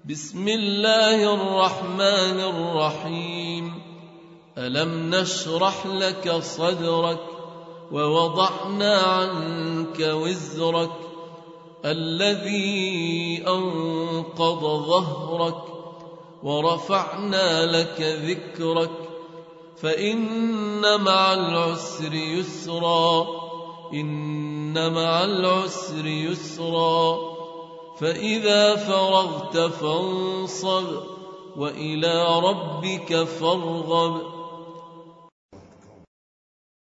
بسم الله الرحمن الرحيم. ألم نشرح لك صدرك ووضعنا عنك وزرك الذي أنقض ظهرك ورفعنا لك ذكرك فإن مع العسر يسرا إن مع العسر يسرا فإذا فرغت فانصب وإلى ربك فارغب